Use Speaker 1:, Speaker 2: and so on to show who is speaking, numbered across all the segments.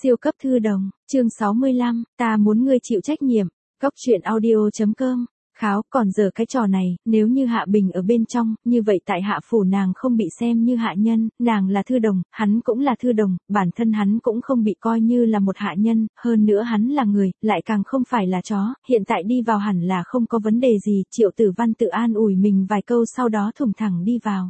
Speaker 1: Siêu cấp thư đồng, chương 65, ta muốn ngươi chịu trách nhiệm, Cóc truyện audio.com. Kháo, còn giờ cái trò này, nếu như Hạ Bình ở bên trong, như vậy tại Hạ phủ nàng không bị xem như hạ nhân, nàng là thư đồng, hắn cũng là thư đồng, bản thân hắn cũng không bị coi như là một hạ nhân, hơn nữa hắn là người, lại càng không phải là chó, hiện tại đi vào hẳn là không có vấn đề gì, Triệu Tử Văn tự an ủi mình vài câu sau đó thủng thẳng đi vào.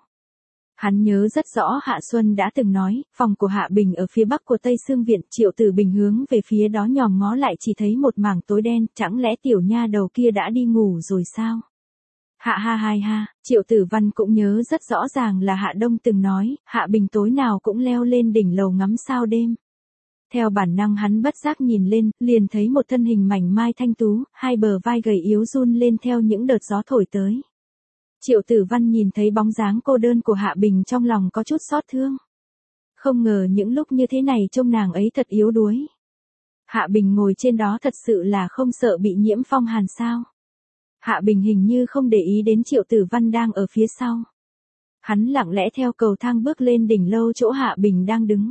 Speaker 1: Hắn nhớ rất rõ Hạ Xuân đã từng nói, phòng của Hạ Bình ở phía bắc của Tây Sương Viện, Triệu Tử Bình hướng về phía đó nhòm ngó lại chỉ thấy một mảng tối đen, chẳng lẽ tiểu nha đầu kia đã đi ngủ rồi sao? Hạ ha hai ha, Triệu Tử Văn cũng nhớ rất rõ ràng là Hạ Đông từng nói, Hạ Bình tối nào cũng leo lên đỉnh lầu ngắm sao đêm. Theo bản năng hắn bất giác nhìn lên, liền thấy một thân hình mảnh mai thanh tú, hai bờ vai gầy yếu run lên theo những đợt gió thổi tới. Triệu Tử Văn nhìn thấy bóng dáng cô đơn của Hạ Bình trong lòng có chút xót thương. Không ngờ những lúc như thế này trông nàng ấy thật yếu đuối. Hạ Bình ngồi trên đó thật sự là không sợ bị nhiễm phong hàn sao. Hạ Bình hình như không để ý đến Triệu Tử Văn đang ở phía sau. Hắn lặng lẽ theo cầu thang bước lên đỉnh lâu chỗ Hạ Bình đang đứng.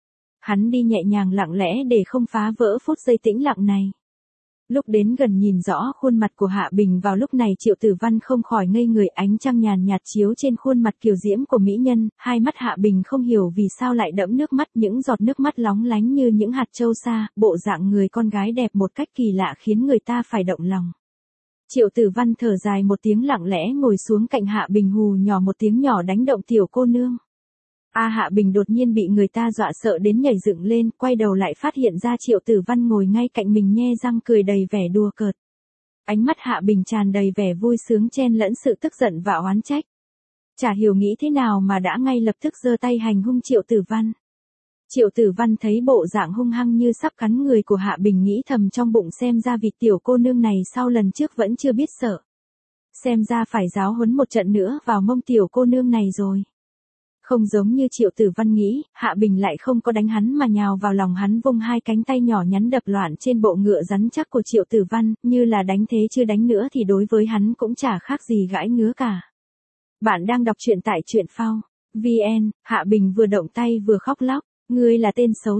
Speaker 1: Hắn đi nhẹ nhàng lặng lẽ để không phá vỡ phút giây tĩnh lặng này. Lúc đến gần nhìn rõ khuôn mặt của Hạ Bình vào lúc này Triệu Tử Văn không khỏi ngây người, ánh trăng nhàn nhạt chiếu trên khuôn mặt kiều diễm của mỹ nhân, hai mắt Hạ Bình không hiểu vì sao lại đẫm nước mắt, những giọt nước mắt lóng lánh như những hạt châu sa, bộ dạng người con gái đẹp một cách kỳ lạ khiến người ta phải động lòng. Triệu Tử Văn thở dài một tiếng lặng lẽ ngồi xuống cạnh Hạ Bình hù nhỏ một tiếng nhỏ đánh động tiểu cô nương. Hạ Bình đột nhiên bị người ta dọa sợ đến nhảy dựng lên, quay đầu lại phát hiện ra Triệu Tử Văn ngồi ngay cạnh mình nhe răng cười đầy vẻ đùa cợt. Ánh mắt Hạ Bình tràn đầy vẻ vui sướng chen lẫn sự tức giận và oán trách. Chả hiểu nghĩ thế nào mà đã ngay lập tức giơ tay hành hung Triệu Tử Văn. Triệu Tử Văn thấy bộ dạng hung hăng như sắp cắn người của Hạ Bình nghĩ thầm trong bụng xem ra vị tiểu cô nương này sau lần trước vẫn chưa biết sợ. Xem ra phải giáo huấn một trận nữa vào mông tiểu cô nương này rồi. Không giống như Triệu Tử Văn nghĩ, Hạ Bình lại không có đánh hắn mà nhào vào lòng hắn vung hai cánh tay nhỏ nhắn đập loạn trên bộ ngựa rắn chắc của Triệu Tử Văn, như là đánh thế chưa đánh nữa thì đối với hắn cũng chả khác gì gãi ngứa cả. Bạn đang đọc truyện tại truyện phao.vn, Hạ Bình vừa động tay vừa khóc lóc, ngươi là tên xấu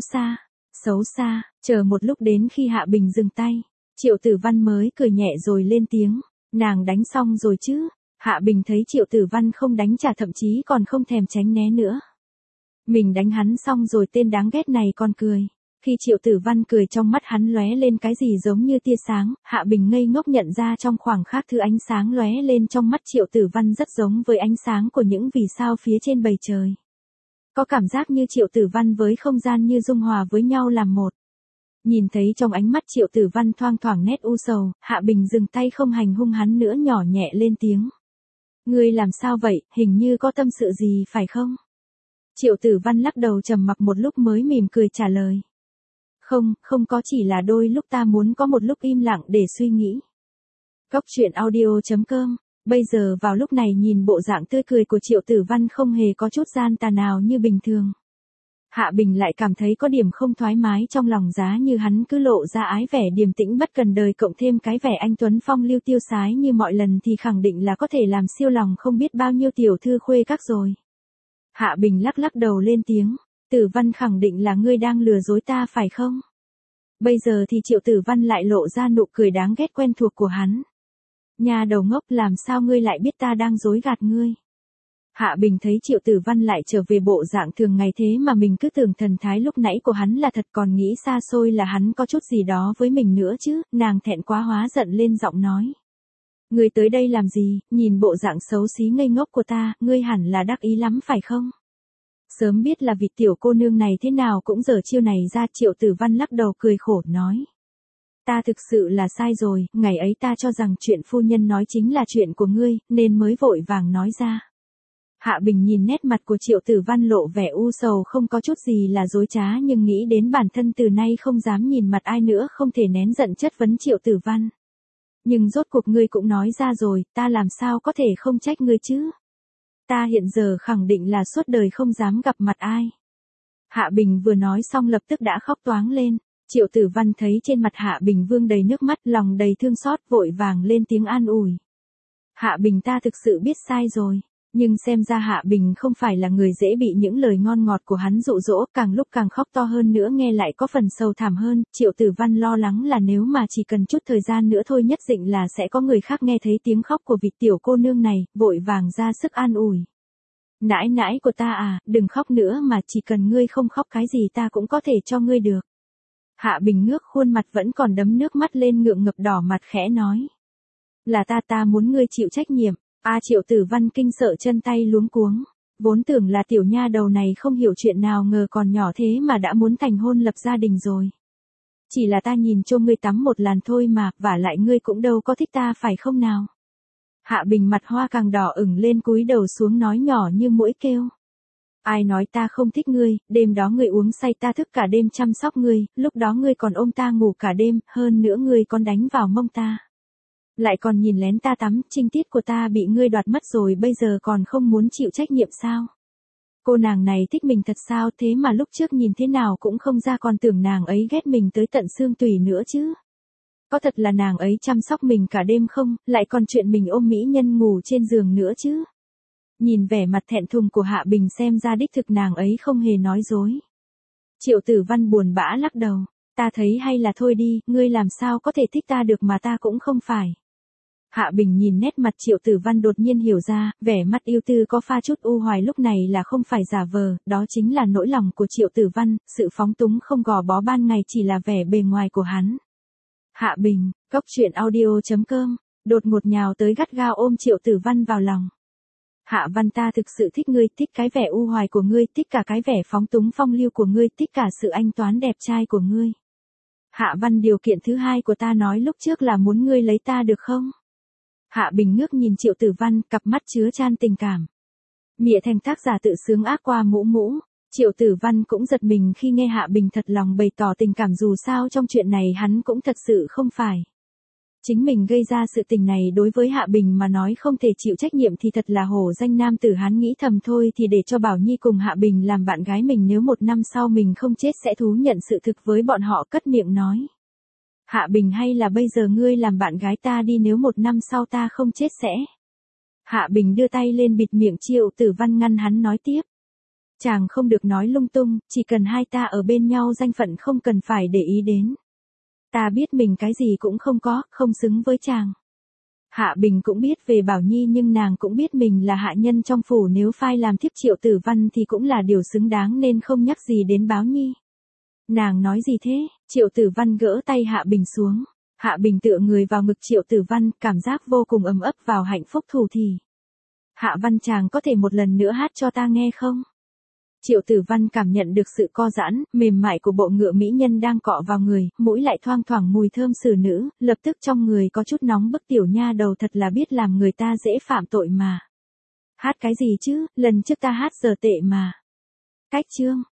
Speaker 1: xa, chờ một lúc đến khi Hạ Bình dừng tay, Triệu Tử Văn mới cười nhẹ rồi lên tiếng, nàng đánh xong rồi chứ? Hạ Bình thấy Triệu Tử Văn không đánh trả thậm chí còn không thèm tránh né nữa. Mình đánh hắn xong rồi tên đáng ghét này còn cười. Khi Triệu Tử Văn cười trong mắt hắn lóe lên cái gì giống như tia sáng, Hạ Bình ngây ngốc nhận ra trong khoảng khắc thứ ánh sáng lóe lên trong mắt Triệu Tử Văn rất giống với ánh sáng của những vì sao phía trên bầu trời. Có cảm giác như Triệu Tử Văn với không gian như dung hòa với nhau làm một. Nhìn thấy trong ánh mắt Triệu Tử Văn thoang thoảng nét u sầu, Hạ Bình dừng tay không hành hung hắn nữa nhỏ nhẹ lên tiếng. Ngươi làm sao vậy, hình như có tâm sự gì phải không? Triệu Tử Văn lắc đầu trầm mặc một lúc mới mỉm cười trả lời. Không có, chỉ là đôi lúc ta muốn có một lúc im lặng để suy nghĩ. Cóc truyện audio.com. Bây giờ vào lúc này nhìn bộ dạng tươi cười của Triệu Tử Văn không hề có chút gian tà nào như bình thường. Hạ Bình lại cảm thấy có điểm không thoải mái trong lòng, giá như hắn cứ lộ ra ái vẻ điềm tĩnh bất cần đời cộng thêm cái vẻ anh tuấn phong lưu tiêu sái như mọi lần thì khẳng định là có thể làm siêu lòng không biết bao nhiêu tiểu thư khuê các rồi. Hạ Bình lắc đầu lên tiếng, Tử Văn khẳng định là ngươi đang lừa dối ta phải không? Bây giờ thì Triệu Tử Văn lại lộ ra nụ cười đáng ghét quen thuộc của hắn. Nhà đầu ngốc, làm sao ngươi lại biết ta đang dối gạt ngươi? Hạ Bình thấy Triệu Tử Văn lại trở về bộ dạng thường ngày thế mà mình cứ tưởng thần thái lúc nãy của hắn là thật, còn nghĩ xa xôi là hắn có chút gì đó với mình nữa chứ, nàng thẹn quá hóa giận lên giọng nói. Ngươi tới đây làm gì, nhìn bộ dạng xấu xí ngây ngốc của ta, ngươi hẳn là đắc ý lắm phải không? Sớm biết là vị tiểu cô nương này thế nào cũng giở chiêu này ra. Triệu Tử Văn lắc đầu cười khổ nói. Ta thực sự là sai rồi, ngày ấy ta cho rằng chuyện phu nhân nói chính là chuyện của ngươi, nên mới vội vàng nói ra. Hạ Bình nhìn nét mặt của Triệu Tử Văn lộ vẻ u sầu không có chút gì là dối trá, nhưng nghĩ đến bản thân từ nay không dám nhìn mặt ai nữa không thể nén giận chất vấn Triệu Tử Văn. Nhưng rốt cuộc ngươi cũng nói ra rồi, ta làm sao có thể không trách ngươi chứ? Ta hiện giờ khẳng định là suốt đời không dám gặp mặt ai. Hạ Bình vừa nói xong lập tức đã khóc toáng lên. Triệu Tử Văn thấy trên mặt Hạ Bình vương đầy nước mắt, lòng đầy thương xót, vội vàng lên tiếng an ủi. Hạ Bình, ta thực sự biết sai rồi. Nhưng xem ra Hạ Bình không phải là người dễ bị những lời ngon ngọt của hắn dụ dỗ, càng lúc càng khóc to hơn nữa nghe lại có phần sầu thảm hơn, Triệu Tử Văn lo lắng là nếu mà chỉ cần chút thời gian nữa thôi nhất định là sẽ có người khác nghe thấy tiếng khóc của vị tiểu cô nương này, vội vàng ra sức an ủi. Nãi nãi của ta à, đừng khóc nữa mà chỉ cần ngươi không khóc cái gì ta cũng có thể cho ngươi được. Hạ Bình ngước khuôn mặt vẫn còn đấm nước mắt lên ngượng ngập đỏ mặt khẽ nói. Là ta muốn ngươi chịu trách nhiệm. Triệu Tử Văn kinh sợ chân tay luống cuống. Vốn tưởng là tiểu nha đầu này không hiểu chuyện nào ngờ còn nhỏ thế mà đã muốn thành hôn lập gia đình rồi. Chỉ là ta nhìn cho ngươi tắm một làn thôi mà, vả lại ngươi cũng đâu có thích ta phải không nào. Hạ Bình mặt hoa càng đỏ ửng lên cúi đầu xuống nói nhỏ như muỗi kêu. Ai nói ta không thích ngươi, đêm đó ngươi uống say ta thức cả đêm chăm sóc ngươi, lúc đó ngươi còn ôm ta ngủ cả đêm, hơn nữa ngươi còn đánh vào mông ta. Lại còn nhìn lén ta tắm, trinh tiết của ta bị ngươi đoạt mất rồi bây giờ còn không muốn chịu trách nhiệm sao? Cô nàng này thích mình thật sao thế mà lúc trước nhìn thế nào cũng không ra còn tưởng nàng ấy ghét mình tới tận xương tủy nữa chứ. Có thật là nàng ấy chăm sóc mình cả đêm không, lại còn chuyện mình ôm mỹ nhân ngủ trên giường nữa chứ. Nhìn vẻ mặt thẹn thùng của Hạ Bình xem ra đích thực nàng ấy không hề nói dối. Triệu Tử Văn buồn bã lắc đầu. Ta thấy hay là thôi đi, ngươi làm sao có thể thích ta được mà ta cũng không phải. Hạ Bình nhìn nét mặt Triệu Tử Văn đột nhiên hiểu ra, vẻ mặt yêu tư có pha chút u hoài lúc này là không phải giả vờ, đó chính là nỗi lòng của Triệu Tử Văn, sự phóng túng không gò bó ban ngày chỉ là vẻ bề ngoài của hắn. Hạ Bình, goctruyện.audio.com, đột ngột nhào tới gắt gao ôm Triệu Tử Văn vào lòng. Hạ Văn ta thực sự thích ngươi, thích cái vẻ u hoài của ngươi, thích cả cái vẻ phóng túng phong lưu của ngươi, thích cả sự anh toán đẹp trai của ngươi. Hạ Văn điều kiện thứ hai của ta nói lúc trước là muốn ngươi lấy ta được không? Hạ Bình ngước nhìn Triệu Tử Văn, cặp mắt chứa chan tình cảm. Mỉa thành tác giả tự sướng ác qua mũ mũ. Triệu Tử Văn cũng giật mình khi nghe Hạ Bình thật lòng bày tỏ tình cảm dù sao trong chuyện này hắn cũng thật sự không phải. Chính mình gây ra sự tình này đối với Hạ Bình mà nói không thể chịu trách nhiệm thì thật là hổ danh nam tử hắn nghĩ thầm thôi thì để cho Bảo Nhi cùng Hạ Bình làm bạn gái mình nếu một năm sau mình không chết sẽ thú nhận sự thực với bọn họ cất miệng nói. Hạ Bình hay là bây giờ ngươi làm bạn gái ta đi nếu một năm sau ta không chết sẽ. Hạ Bình đưa tay lên bịt miệng Triệu Tử Văn ngăn hắn nói tiếp. Chàng không được nói lung tung, chỉ cần hai ta ở bên nhau danh phận không cần phải để ý đến. Ta biết mình cái gì cũng không có, không xứng với chàng. Hạ Bình cũng biết về Bảo Nhi nhưng nàng cũng biết mình là hạ nhân trong phủ nếu phai làm thiếp Triệu Tử Văn thì cũng là điều xứng đáng nên không nhắc gì đến Bảo Nhi. Nàng nói gì thế? Triệu Tử Văn gỡ tay Hạ Bình xuống. Hạ Bình tựa người vào ngực Triệu Tử Văn, cảm giác vô cùng ấm ấp vào hạnh phúc thủ thỉ. Hạ Văn chàng có thể một lần nữa hát cho ta nghe không? Triệu Tử Văn cảm nhận được sự co giãn, mềm mại của bộ ngựa mỹ nhân đang cọ vào người, mũi lại thoang thoảng mùi thơm xử nữ, lập tức trong người có chút nóng bức tiểu nha đầu thật là biết làm người ta dễ phạm tội mà. Hát cái gì chứ, lần trước ta hát giờ tệ mà. Cách chương.